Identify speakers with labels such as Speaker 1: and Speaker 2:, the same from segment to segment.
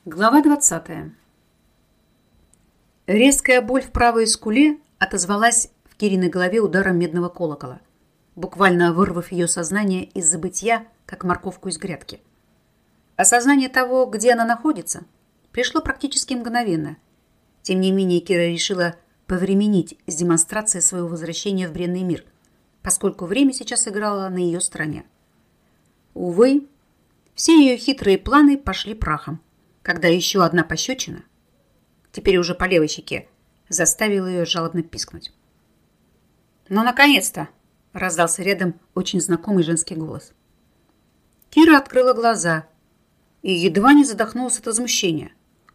Speaker 1: Глава 20. Резкая боль в правой скуле отозвалась в Кириной голове ударом медного колокола, буквально вырвав ее сознание из забытья, как морковку из грядки. Осознание того, где она находится, пришло практически мгновенно. Тем не менее, Кира решила повременить с демонстрацией своего возвращения в бренный мир, поскольку время сейчас играло на ее стороне. Увы, все ее хитрые планы пошли прахом, когда еще одна пощечина, теперь уже по левой щеке, заставила ее жалобно пискнуть. «Ну, наконец-то!» – раздался рядом очень знакомый женский голос. Кира открыла глаза и едва не задохнулась от возмущения.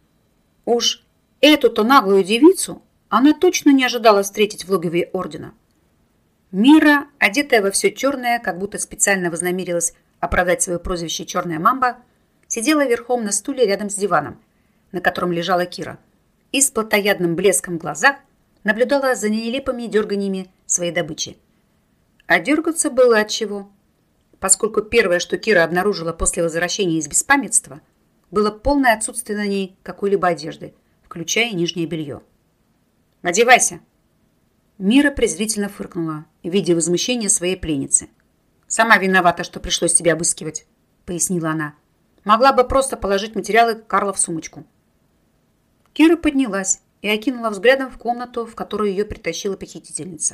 Speaker 1: Уж эту-то наглую девицу она точно не ожидала встретить в логове ордена. Мира, одетая во все черное, как будто специально вознамерилась оправдать свое прозвище «Черная мамба», сидела верхом на стуле рядом с диваном, на котором лежала Кира, и с плотоядным блеском в глазах наблюдала за нелепыми дерганиями своей добычи. А дергаться было отчего, поскольку первое, что Кира обнаружила после возвращения из беспамятства, было полное отсутствие на ней какой-либо одежды, включая нижнее белье. «Одевайся!» Мира презрительно фыркнула, видя возмущение своей пленницы. «Сама виновата, что пришлось тебя обыскивать», — пояснила она. «Могла бы просто положить материалы Карла в сумочку». Кира поднялась и окинула взглядом в комнату, в которую ее притащила похитительница.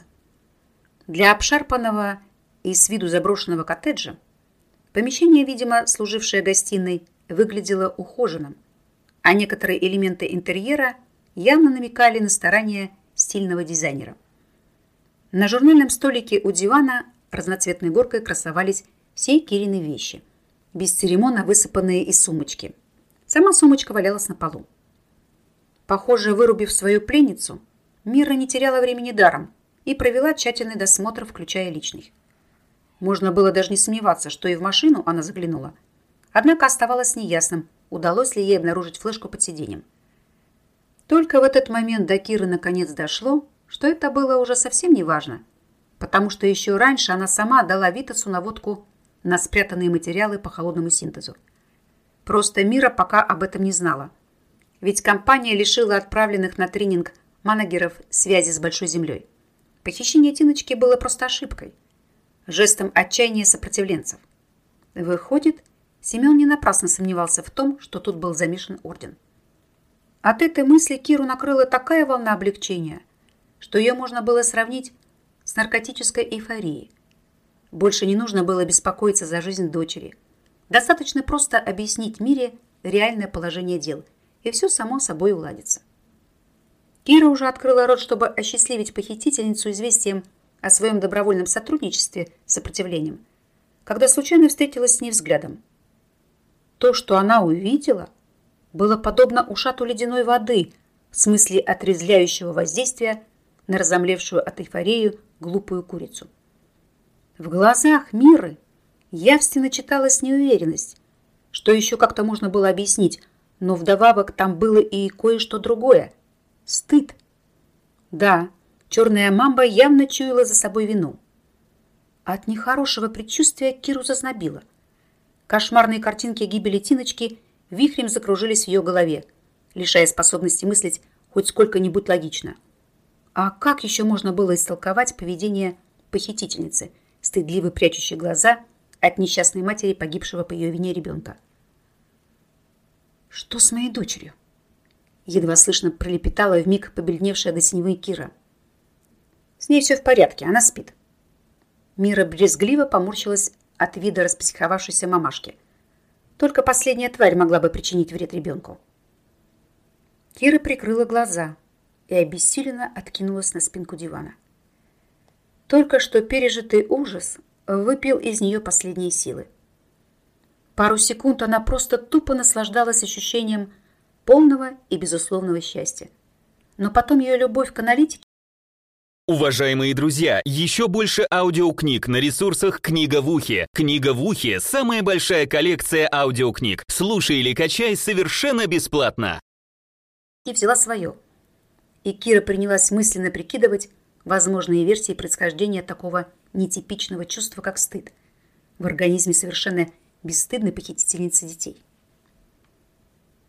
Speaker 1: Для обшарпанного и с виду заброшенного коттеджа помещение, видимо, служившее гостиной, выглядело ухоженным, а некоторые элементы интерьера явно намекали на старания стильного дизайнера. На журнальном столике у дивана разноцветной горкой красовались все Кирины вещи, бесцеремонно высыпанные из сумочки. Сама сумочка валялась на полу. Похоже, вырубив свою пленницу, Мира не теряла времени даром и провела тщательный досмотр, включая личный. Можно было даже не сомневаться, что и в машину она заглянула. Однако оставалось неясным, удалось ли ей обнаружить флешку под сиденьем. Только в этот момент до Киры наконец дошло, что это было уже совсем не важно, потому что еще раньше она сама дала Витасу наводку на спрятанные материалы по холодному синтезу. Просто Мира пока об этом не знала. Ведь компания лишила отправленных на тренинг манагеров связи с Большой Землей. Похищение Тиночки было просто ошибкой, жестом отчаяния сопротивленцев. Выходит, Семен не напрасно сомневался в том, что тут был замешан орден. От этой мысли Киру накрыла такая волна облегчения, что ее можно было сравнить с наркотической эйфорией. Больше не нужно было беспокоиться за жизнь дочери. Достаточно просто объяснить Мире реальное положение дел, и все само собой уладится. Кира уже открыла рот, чтобы осчастливить похитительницу известием о своем добровольном сотрудничестве с сопротивлением, когда случайно встретилась с ней взглядом. То, что она увидела, было подобно ушату ледяной воды в смысле отрезвляющего воздействия на разомлевшую от эйфории глупую курицу. В глазах Миры явственно читалась неуверенность, что еще как-то можно было объяснить, но вдобавок там было и кое-что другое – стыд. Да, черная мамба явно чуяла за собой вину. От нехорошего предчувствия Киру зазнобило. Кошмарные картинки гибели Тиночки вихрем закружились в ее голове, лишая способности мыслить хоть сколько-нибудь логично. А как еще можно было истолковать поведение похитительницы, стыдливо прячущей глаза от несчастной матери погибшего по ее вине ребенка? «Что с моей дочерью?» Едва слышно пролепетала вмиг побледневшая до синевы Кира. «С ней все в порядке, она спит». Мира брезгливо поморщилась от вида распсиховавшейся мамашки. Только последняя тварь могла бы причинить вред ребенку. Кира прикрыла глаза и обессиленно откинулась на спинку дивана. Только что пережитый ужас выпил из нее последние силы. Пару секунд она просто тупо наслаждалась ощущением полного и безусловного счастья. Но потом ее любовь к аналитике...
Speaker 2: Уважаемые друзья, еще больше аудиокниг на ресурсах «Книга в ухе». «Книга в ухе» — самая большая коллекция аудиокниг. Слушай или качай совершенно бесплатно.
Speaker 1: И взяла свое. И Кира принялась мысленно прикидывать возможные версии происхождения такого нетипичного чувства, как стыд, в организме совершенно бесстыдной похитительницы детей.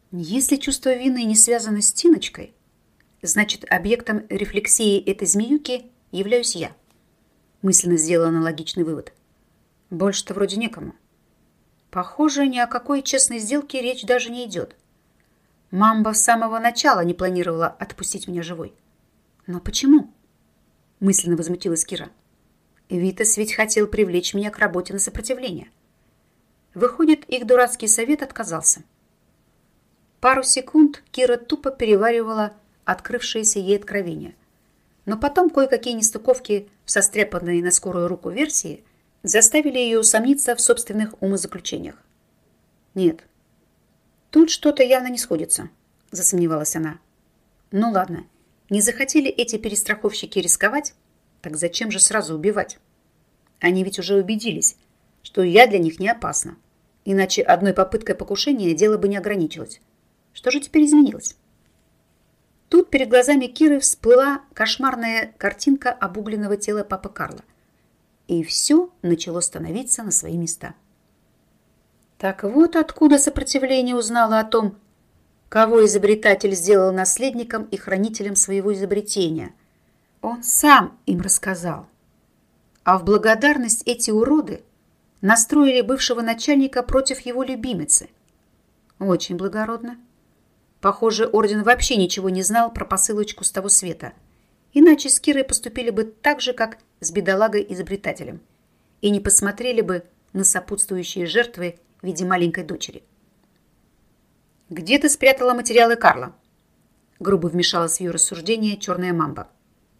Speaker 1: Если чувство вины не связано с Тиночкой, значит, объектом рефлексии этой змеюки являюсь я. Мысленно сделала аналогичный вывод. Больше-то вроде некому. Похоже, ни о какой честной сделке речь даже не идет. Мамба с самого начала не планировала отпустить меня живой. Но почему? Мысленно возмутилась Кира. Витас ведь хотел привлечь меня к работе на сопротивление. Выходит, их дурацкий совет отказался. Пару секунд Кира тупо переваривала открывшееся ей откровение. Но потом кое-какие нестыковки в состряпанной на скорую руку версии заставили ее усомниться в собственных умозаключениях. «Нет, тут что-то явно не сходится», – засомневалась она. «Ну ладно, не захотели эти перестраховщики рисковать, так зачем же сразу убивать? Они ведь уже убедились, что я для них не опасна, иначе одной попыткой покушения дело бы не ограничилось. Что же теперь изменилось?» Тут перед глазами Киры всплыла кошмарная картинка обугленного тела папы Карла. И все начало становиться на свои места. Так вот откуда сопротивление узнало о том, кого изобретатель сделал наследником и хранителем своего изобретения. Он сам им рассказал. А в благодарность эти уроды настроили бывшего начальника против его любимицы. Очень благородно. Похоже, орден вообще ничего не знал про посылочку с того света. Иначе с Кирой поступили бы так же, как с бедолагой-изобретателем. И не посмотрели бы на сопутствующие жертвы в виде маленькой дочери. «Где ты спрятала материалы Карла?» Грубо вмешалась в ее рассуждение черная мамба.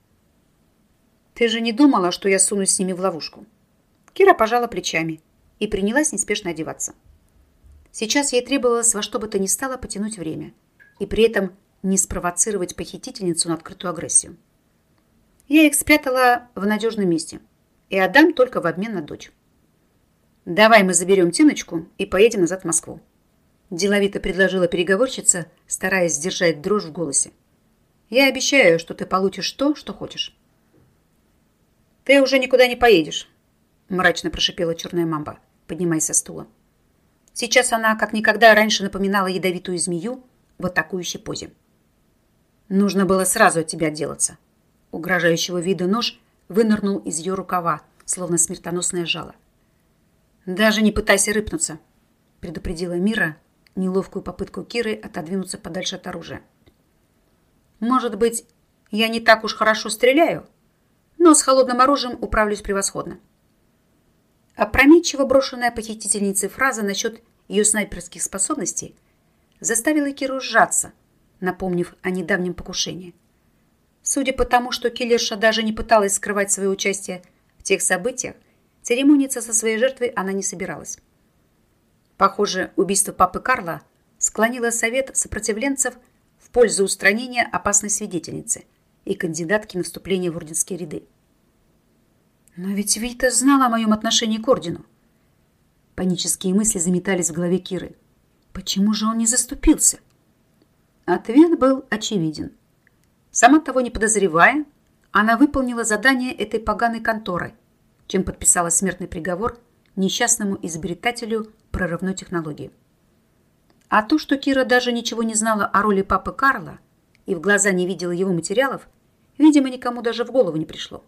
Speaker 1: «Ты же не думала, что я сунусь с ними в ловушку?» Кира пожала плечами и принялась неспешно одеваться. Сейчас ей требовалось во что бы то ни стало потянуть время и при этом не спровоцировать похитительницу на открытую агрессию. Я их спрятала в надежном месте и отдам только в обмен на дочь. «Давай мы заберем Тиночку и поедем назад в Москву», деловито предложила переговорщица, стараясь сдержать дрожь в голосе. «Я обещаю, что ты получишь то, что хочешь». «Ты уже никуда не поедешь», мрачно прошипела черная мамба, поднимаясь со стула. Сейчас она, как никогда раньше, напоминала ядовитую змею в атакующей позе. «Нужно было сразу от тебя отделаться». Угрожающего вида нож вынырнул из ее рукава, словно смертоносное жало. «Даже не пытайся рыпнуться», предупредила Мира неловкую попытку Киры отодвинуться подальше от оружия. «Может быть, я не так уж хорошо стреляю, но с холодным оружием управлюсь превосходно». Опрометчиво брошенная похитительницей фраза насчет ее снайперских способностей заставила Киру сжаться, напомнив о недавнем покушении. Судя по тому, что киллерша даже не пыталась скрывать свое участие в тех событиях, церемониться со своей жертвой она не собиралась. Похоже, убийство папы Карла склонило совет сопротивленцев в пользу устранения опасной свидетельницы и кандидатки на вступление в орденские ряды. Но ведь Вита знала о моем отношении к ордену. Панические мысли заметались в голове Киры. Почему же он не заступился? Ответ был очевиден. Сама того не подозревая, она выполнила задание этой поганой конторы, чем подписала смертный приговор несчастному изобретателю прорывной технологии. А то, что Кира даже ничего не знала о роли папы Карла и в глаза не видела его материалов, видимо, никому даже в голову не пришло.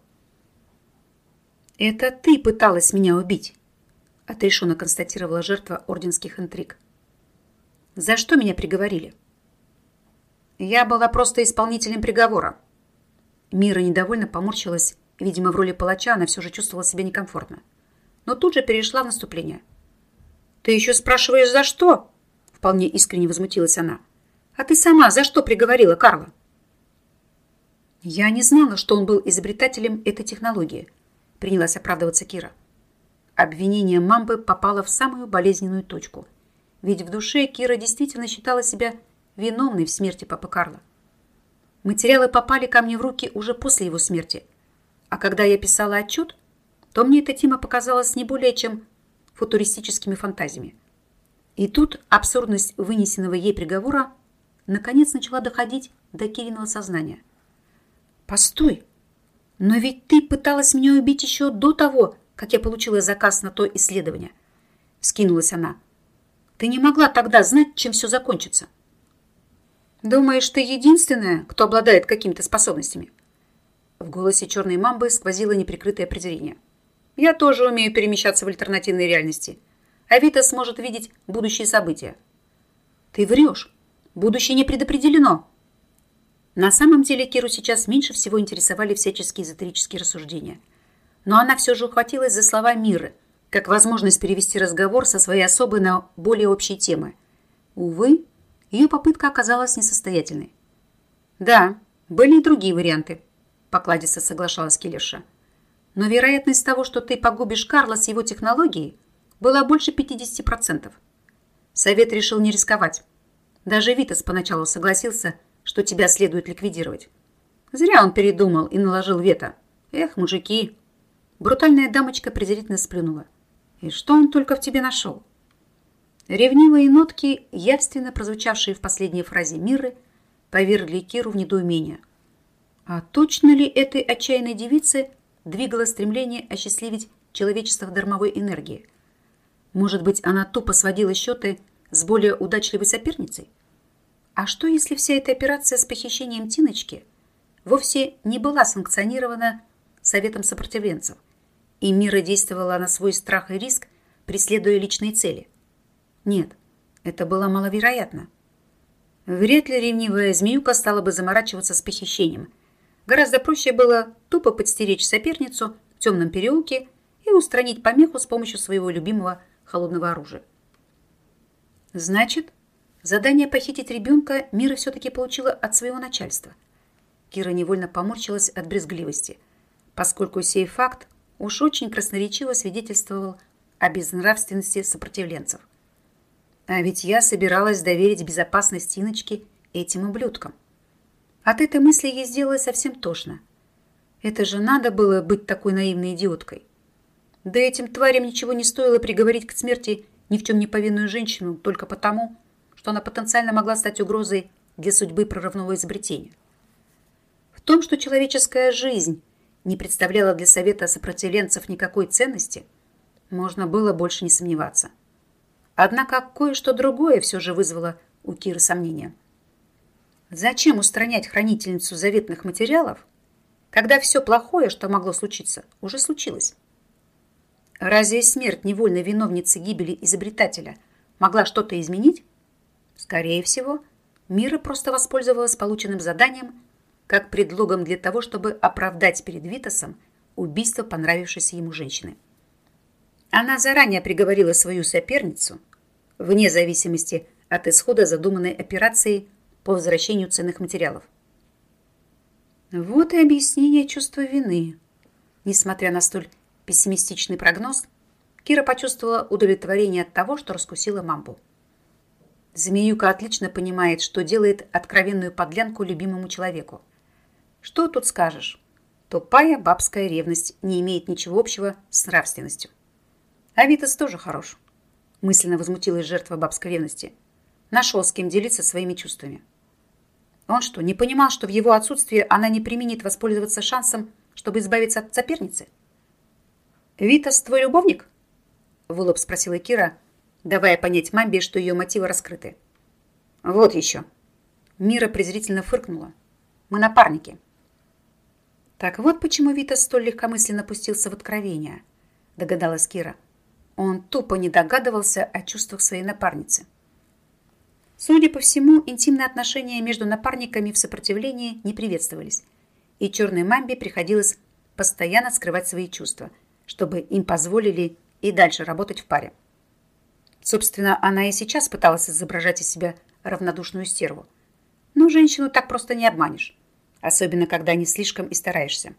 Speaker 1: «Это ты пыталась меня убить», — отрешенно констатировала жертва орденских интриг. «За что меня приговорили?» «Я была просто исполнителем приговора». Мира недовольно поморщилась, видимо, в роли палача она все же чувствовала себя некомфортно. Но тут же перешла в наступление. «Ты еще спрашиваешь, за что?» — вполне искренне возмутилась она. «А ты сама за что приговорила Карла?» «Я не знала, что он был изобретателем этой технологии», — принялась оправдываться Кира. Обвинение мамбы попало в самую болезненную точку. Ведь в душе Кира действительно считала себя виновной в смерти папы Карла. Материалы попали ко мне в руки уже после его смерти. А когда я писала отчет, то мне эта тема показалась не более чем футуристическими фантазиями. И тут абсурдность вынесенного ей приговора наконец начала доходить до Кириного сознания. «Постой! Но ведь ты пыталась меня убить еще до того, как я получила заказ на то исследование!» Вскинулась она. «Ты не могла тогда знать, чем все закончится!» Думаешь, ты единственная, кто обладает какими-то способностями? В голосе черной мамбы сквозило неприкрытое презрение. Я тоже умею перемещаться в альтернативной реальности. А Вита сможет видеть будущие события. Ты врешь. Будущее не предопределено. На самом деле Киру сейчас меньше всего интересовали всяческие эзотерические рассуждения. Но она все же ухватилась за слова Миры, как возможность перевести разговор со своей особой на более общие темы. Увы, ее попытка оказалась несостоятельной. «Да, были и другие варианты», — покладисто соглашалась киллерша. «Но вероятность того, что ты погубишь Карла с его технологией, была больше 50%. Совет решил не рисковать. Даже Витас поначалу согласился, что тебя следует ликвидировать. Зря он передумал и наложил вето. Эх, мужики!» Брутальная дамочка презрительно сплюнула. «И что он только в тебе нашел?» Ревнивые нотки, явственно прозвучавшие в последней фразе Миры, повергли Киру в недоумение. А точно ли этой отчаянной девице двигало стремление осчастливить человечество в дармовой энергии? Может быть, она тупо сводила счеты с более удачливой соперницей? А что, если вся эта операция с похищением Тиночки вовсе не была санкционирована Советом сопротивленцев, и Мира действовала на свой страх и риск, преследуя личные цели? Нет, это было маловероятно. Вряд ли ревнивая змеюка стала бы заморачиваться с похищением. Гораздо проще было тупо подстеречь соперницу в темном переулке и устранить помеху с помощью своего любимого холодного оружия. Значит, задание похитить ребенка Мира все-таки получила от своего начальства. Кира невольно поморщилась от брезгливости, поскольку сей факт уж очень красноречиво свидетельствовал о безнравственности сопротивленцев. А ведь я собиралась доверить безопасность Тиночки этим ублюдкам. От этой мысли ей сделалось совсем тошно. Это же надо было быть такой наивной идиоткой. Да этим тварям ничего не стоило приговорить к смерти ни в чем не повинную женщину только потому, что она потенциально могла стать угрозой для судьбы прорывного изобретения. В том, что человеческая жизнь не представляла для Совета сопротивленцев никакой ценности, можно было больше не сомневаться. Однако кое-что другое все же вызвало у Киры сомнения. Зачем устранять хранительницу заветных материалов, когда все плохое, что могло случиться, уже случилось? Разве смерть невольной виновницы гибели изобретателя могла что-то изменить? Скорее всего, Мира просто воспользовалась полученным заданием как предлогом для того, чтобы оправдать перед Витасом убийство понравившейся ему женщины. Она заранее приговорила свою соперницу, вне зависимости от исхода задуманной операции по возвращению ценных материалов. Вот и объяснение чувства вины. Несмотря на столь пессимистичный прогноз, Кира почувствовала удовлетворение от того, что раскусила мамбу. Змеюка отлично понимает, что делает откровенную подлянку любимому человеку. Что тут скажешь? Тупая бабская ревность не имеет ничего общего с нравственностью. А Витас тоже хорош. Мысленно возмутилась жертва бабской ревности. Нашел с кем делиться своими чувствами. Он что, не понимал, что в его отсутствие она не преминет воспользоваться шансом, чтобы избавиться от соперницы? «Витас твой любовник?» — в лоб спросила Кира, давая понять мамбе, что ее мотивы раскрыты. «Вот еще». Мира презрительно фыркнула. «Мы напарники». «Так вот почему Витас столь легкомысленно пустился в откровение», — догадалась Кира. Он тупо не догадывался о чувствах своей напарницы. Судя по всему, интимные отношения между напарниками в сопротивлении не приветствовались, и черной мамбе приходилось постоянно скрывать свои чувства, чтобы им позволили и дальше работать в паре. Собственно, она и сейчас пыталась изображать из себя равнодушную стерву. Но женщину так просто не обманешь, особенно когда не слишком и стараешься.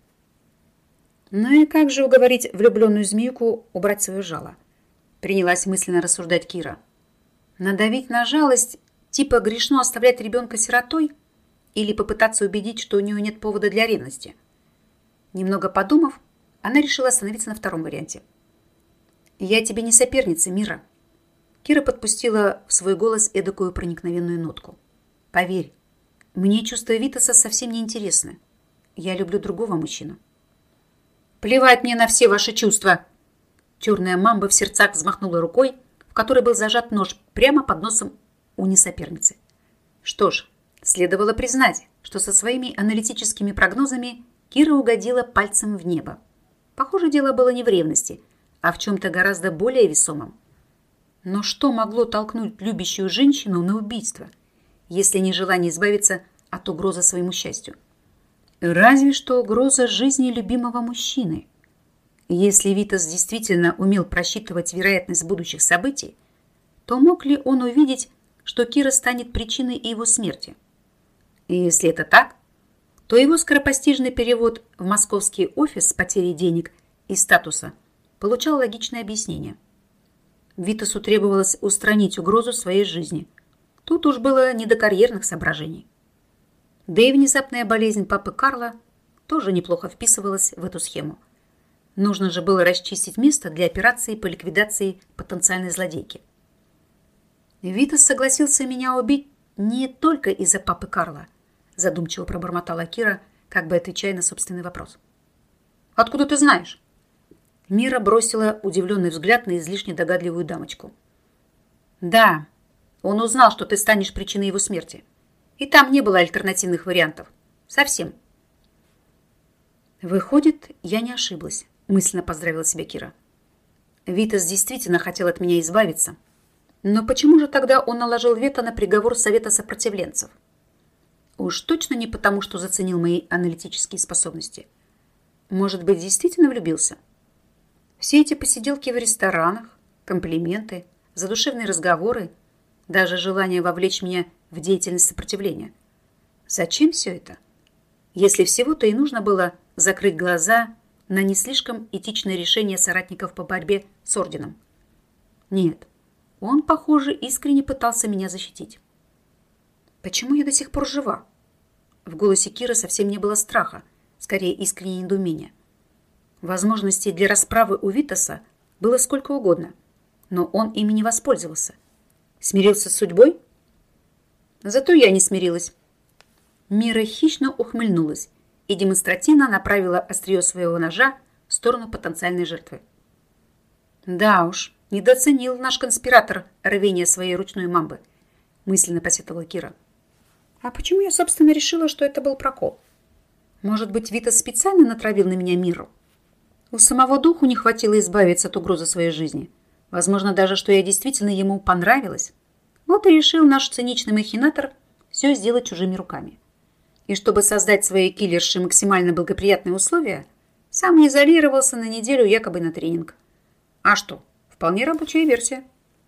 Speaker 1: Ну и как же уговорить влюбленную змеюку убрать свое жало? Принялась мысленно рассуждать Кира. Надавить на жалость, типа грешно оставлять ребенка сиротой, или попытаться убедить, что у нее нет повода для ревности? Немного подумав, она решила остановиться на втором варианте. «Я тебе не соперница, Мира». Кира подпустила в свой голос эдакую проникновенную нотку. «Поверь, мне чувства Витаса совсем не интересны. Я люблю другого мужчину». «Плевать мне на все ваши чувства!» Черная мамба в сердцах взмахнула рукой, в которой был зажат нож прямо под носом у несоперницы. «Что ж, Следовало признать, что со своими аналитическими прогнозами Кира угодила пальцем в небо. Похоже, дело было не в ревности, а в чем-то гораздо более весомом. Но что могло толкнуть любящую женщину на убийство, если не желание избавиться от угрозы своему счастью? Разве что угроза жизни любимого мужчины. Если Витас действительно умел просчитывать вероятность будущих событий, то мог ли он увидеть, что Кира станет причиной его смерти? И если это так, то его скоропостижный перевод в московский офис с потерей денег и статуса получал логичное объяснение. Витасу требовалось устранить угрозу своей жизни. Тут уж было не до карьерных соображений. Да и внезапная болезнь папы Карла тоже неплохо вписывалась в эту схему. Нужно же было расчистить место для операции по ликвидации потенциальной злодейки. Витас согласился меня убить не только из-за папы Карла, задумчиво пробормотала Кира, как бы отвечая на собственный вопрос. «Откуда ты знаешь?» Мира бросила удивленный взгляд на излишне догадливую дамочку. «Да, он узнал, что ты станешь причиной его смерти. И там не было альтернативных вариантов. Совсем». «Выходит, я не ошиблась», — мысленно поздравила себя Кира. «Витас действительно хотел от меня избавиться. Но почему же тогда он наложил вето на приговор Совета сопротивленцев? Уж точно не потому, что заценил мои аналитические способности. Может быть, действительно влюбился? Все эти посиделки в ресторанах, комплименты, задушевные разговоры, даже желание вовлечь меня в деятельность сопротивления. Зачем все это? Если всего-то и нужно было закрыть глаза на не слишком этичное решение соратников по борьбе с орденом. Нет, он, похоже, искренне пытался меня защитить. Почему я до сих пор жива? В голосе Киры совсем не было страха, скорее искреннее недоумение. Возможностей для расправы у Витаса было сколько угодно, но он ими не воспользовался. Смирился с судьбой? Зато я не смирилась. Мира хищно ухмыльнулась и демонстративно направила острие своего ножа в сторону потенциальной жертвы. Да уж, недооценил наш конспиратор рвение своей ручной мамбы, мысленно посетовала Кира. А почему я, собственно, решила, что это был прокол? Может быть, Витас специально натравил на меня Миру? У самого духу не хватило избавиться от угрозы своей жизни. Возможно, даже, что я действительно ему понравилась. Вот и решил наш циничный махинатор все сделать чужими руками. И чтобы создать своей киллерше максимально благоприятные условия, сам изолировался на неделю якобы на тренинг. А что, вполне рабочая версия.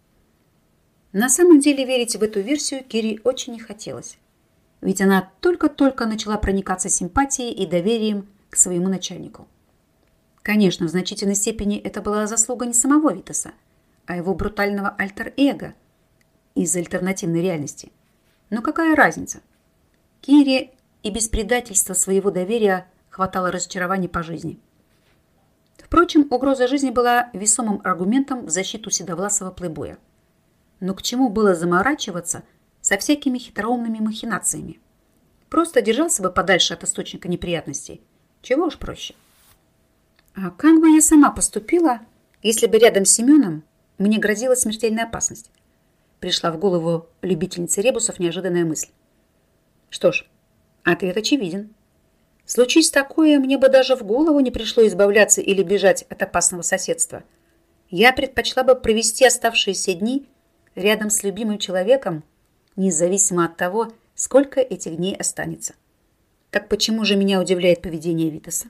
Speaker 1: На самом деле верить в эту версию Кире очень не хотелось. Ведь она только-только начала проникаться симпатией и доверием к своему начальнику. Конечно, в значительной степени это была заслуга не самого Витаса, а его брутального альтер-эго из альтернативной реальности. Но какая разница? Кире и без предательства своего доверия хватало разочарований по жизни. Впрочем, угроза жизни была весомым аргументом в защиту седовласого плейбоя. Но к чему было заморачиваться со всякими хитроумными махинациями? Просто держался бы подальше от источника неприятностей. Чего уж проще. А как бы я сама поступила, если бы рядом с Семеном мне грозила смертельная опасность? Пришла в голову любительнице ребусов неожиданная мысль. Что ж, ответ очевиден. Случись такое, мне бы даже в голову не пришло избавляться или бежать от опасного соседства. Я предпочла бы провести оставшиеся дни рядом с любимым человеком, независимо от того, сколько этих дней останется. Так почему же меня удивляет поведение Витаса?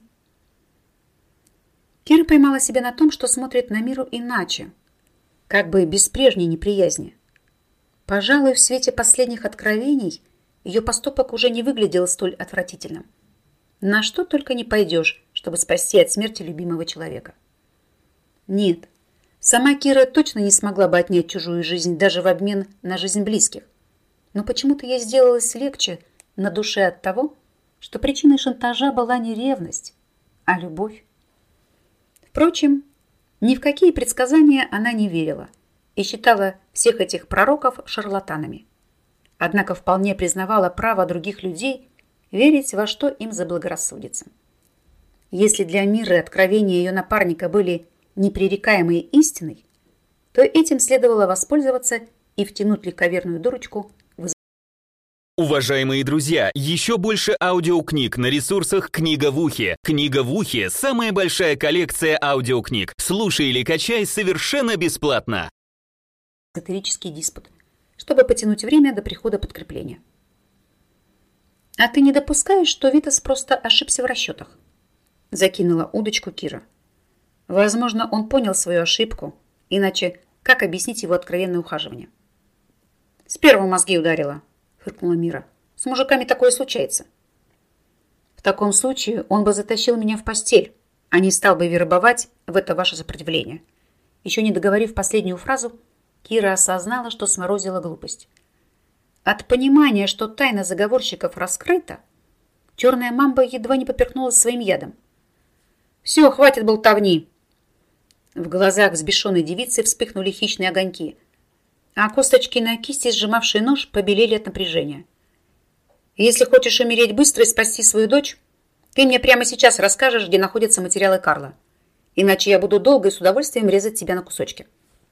Speaker 1: Кира поймала себя на том, что смотрит на Миру иначе, как бы без прежней неприязни. Пожалуй, в свете последних откровений ее поступок уже не выглядел столь отвратительным. На что только не пойдешь, чтобы спасти от смерти любимого человека. Нет, сама Кира точно не смогла бы отнять чужую жизнь даже в обмен на жизнь близких. Но почему-то ей сделалось легче на душе от того, что причиной шантажа была не ревность, а любовь. Впрочем, ни в какие предсказания она не верила и считала всех этих пророков шарлатанами. Однако вполне признавала право других людей верить во что им заблагорассудится. Если для Миры откровения ее напарника были непререкаемой истиной, то этим следовало воспользоваться и втянуть легковерную дурочку в
Speaker 2: Уважаемые друзья, еще больше аудиокниг на ресурсах «Книга в ухе». «Книга в ухе» — самая большая коллекция аудиокниг. Слушай или качай совершенно бесплатно.
Speaker 1: Эзотерический диспут, чтобы потянуть время до прихода подкрепления. «А ты не допускаешь, что Витас просто ошибся в расчетах?» Закинула удочку Кира. Возможно, он понял свою ошибку, иначе как объяснить его откровенное ухаживание? «С первого мозги ударила», — фыркнула Мира. «С мужиками такое случается». «В таком случае он бы затащил меня в постель, а не стал бы вербовать в это ваше сопротивление». Еще не договорив последнюю фразу, Кира осознала, что сморозила глупость. От понимания, что тайна заговорщиков раскрыта, черная мамба едва не поперхнулась своим ядом. «Все, хватит болтовни!» В глазах взбешенной девицы вспыхнули хищные огоньки, а косточки на кисти, сжимавшие нож, побелели от напряжения. «Если хочешь умереть быстро и спасти свою дочь, ты мне прямо сейчас расскажешь, где находятся материалы Карла. Иначе я буду долго и с удовольствием резать тебя на кусочки».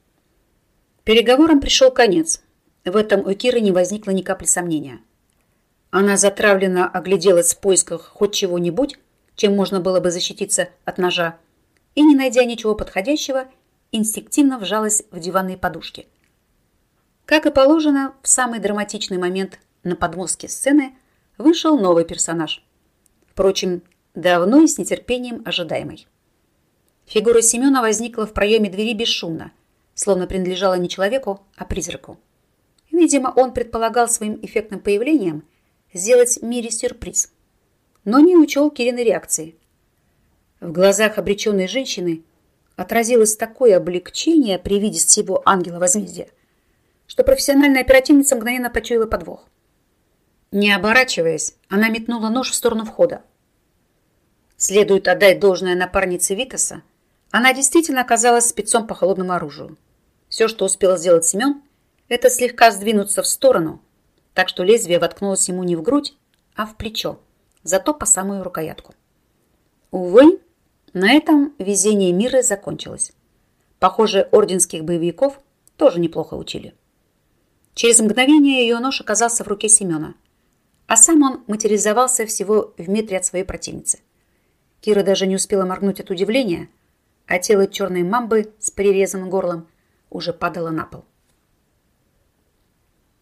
Speaker 1: Переговорам пришел конец. В этом у Киры не возникло ни капли сомнения. Она затравленно огляделась в поисках хоть чего-нибудь, чем можно было бы защититься от ножа, и, не найдя ничего подходящего, инстинктивно вжалась в диванные подушки. Как и положено, в самый драматичный момент на подмостке сцены вышел новый персонаж. Впрочем, давно и с нетерпением ожидаемый. Фигура Семена возникла в проеме двери бесшумно, словно принадлежала не человеку, а призраку. Видимо, он предполагал своим эффектным появлением сделать Мире сюрприз, но не учел Кириной реакции. В глазах обреченной женщины отразилось такое облегчение при виде всего ангела возмездия, что профессиональная оперативница мгновенно почуяла подвох. Не оборачиваясь, она метнула нож в сторону входа. Следует отдать должное напарнице Витаса, она действительно оказалась спецом по холодному оружию. Все, что успел сделать Семен, это слегка сдвинуться в сторону, так что лезвие воткнулось ему не в грудь, а в плечо, зато по самую рукоятку. Увы, на этом везение Миры закончилось. Похоже, орденских боевиков тоже неплохо учили. Через мгновение ее нож оказался в руке Семена, а сам он материализовался всего в метре от своей противницы. Кира даже не успела моргнуть от удивления, а тело черной мамбы с перерезанным горлом уже падало на пол.